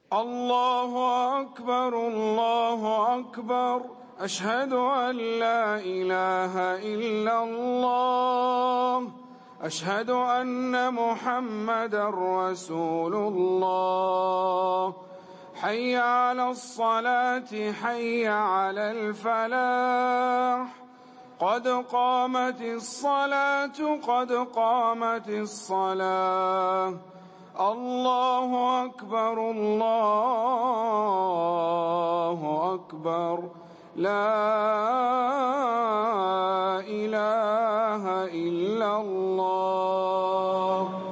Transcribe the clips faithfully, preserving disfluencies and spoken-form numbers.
الله أكبر الله أكبر أشهد أن لا إله إلا الله أشهد أن محمدًا رسول الله حي على الصلاة حي على الفلاح قد قامت الصلاة قد قامت الصلاة الله أكبر الله أكبر لا إله إلا الله.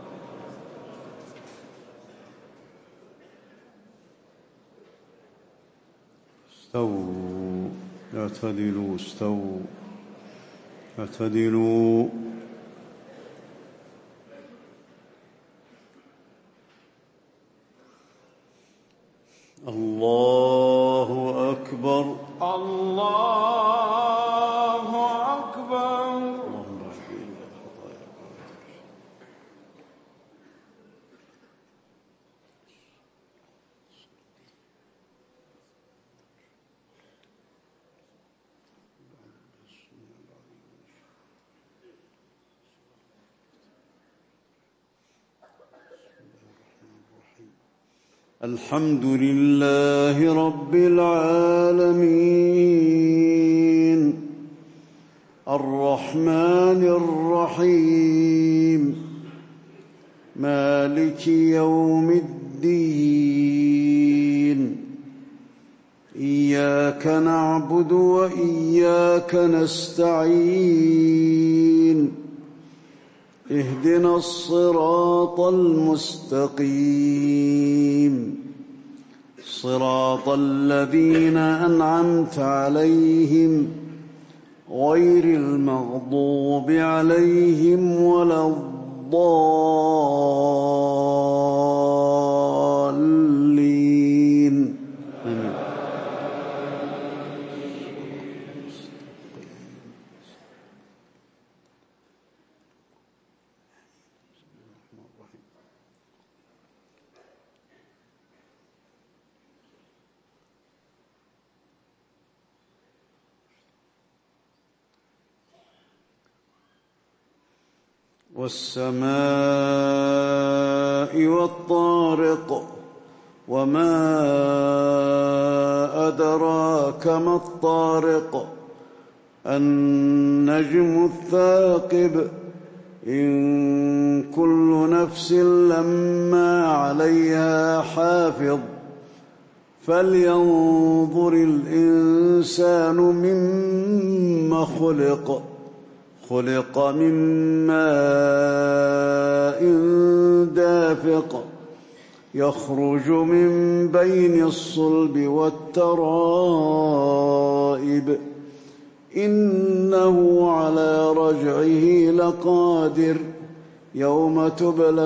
استووا اعتدلوا استووا اعتدلوا. الله أكبر الله أكبر. الحمد لله رب العالمين الرحمن الرحيم مالك يوم الدين إياك نعبد وإياك نستعين اهدنا الصراط المستقيم صراط الذين أنعمت عليهم غير المغضوب عليهم ولا الضالين آمين. والسماء والطارق وما أدراك ما الطارق النجم الثاقب إن كل نفس لما عليها حافظ فلينظر الإنسان مما خلق خلق من ماء دافق يخرج من بين الصلب والترائب إنه على رجعه لقادر يوم تبلى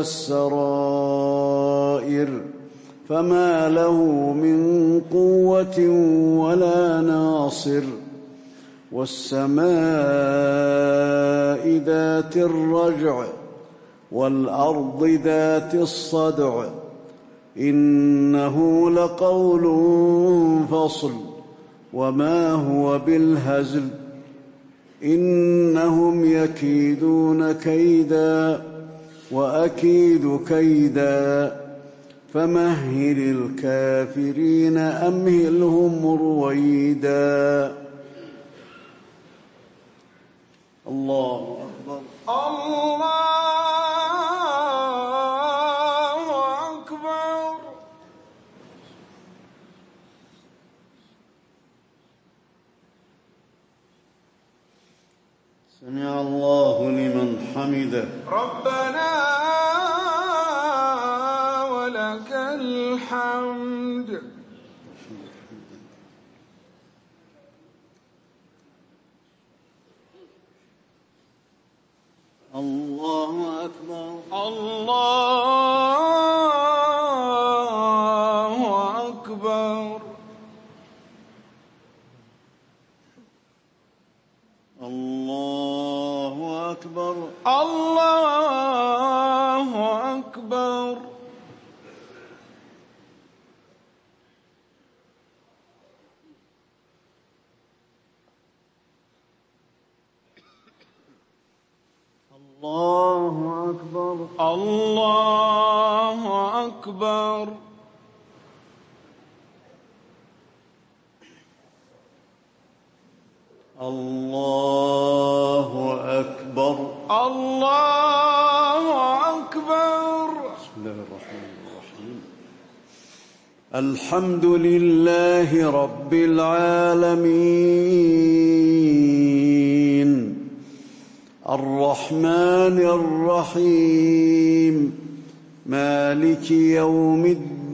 السرائر فما له من قوة ولا ناصر والسماء ذات الرجع والأرض ذات الصدع إنه لقول فصل وما هو بالهزل إنهم يكيدون كيدا وأكيد كيدا فمهل الكافرين أمهلهم رويدا. الله أكبر الله أكبر. سمع الله لمن حمده ربنا ولك الحمد. الله أكبر الله أكبر الله أكبر الله أكبر. الله أكبر. الله أكبر. الله أكبر. الله أكبر. بسم الله الرحمن الرحيم. الحمد لله رب العالمين الرحمن الرحيم مالك يوم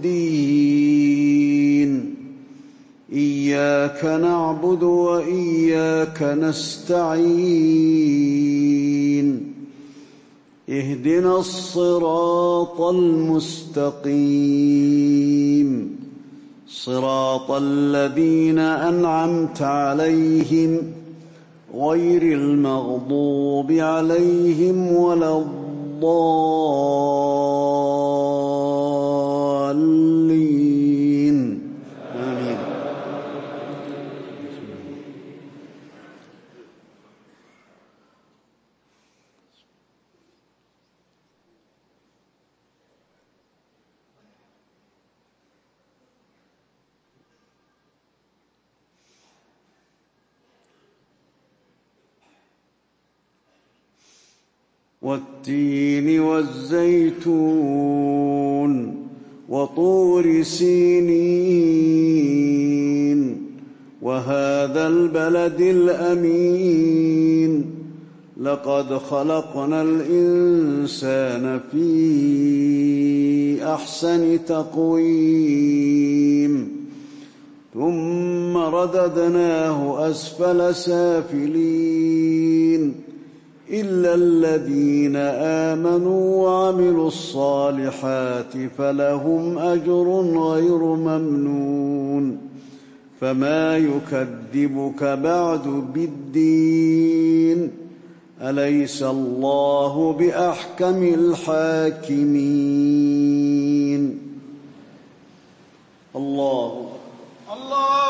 الدين إياك نعبد وإياك نستعين اهدنا الصراط المستقيم صراط الذين أنعمت عليهم غير المغضوب عليهم ولا الضالين آمين. والتين والزيتون وطور سينين وهذا البلد الأمين لقد خلقنا الإنسان في أحسن تقويم ثم رددناه أسفل سافلين إلا الذين آمنوا وعملوا الصالحات فلهم أجر غير ممنون فما يكذبك بعد بالدين أليس الله بأحكم الحاكمين. الله الله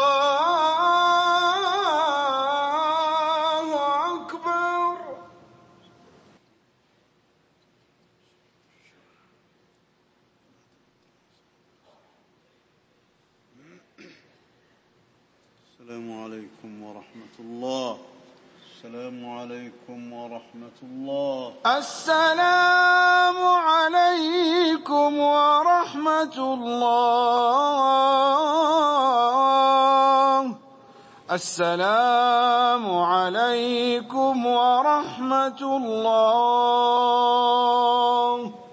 السلام عليكم ورحمة الله. السلام عليكم ورحمة الله. السلام عليكم ورحمة الله. السلام عليكم ورحمة الله.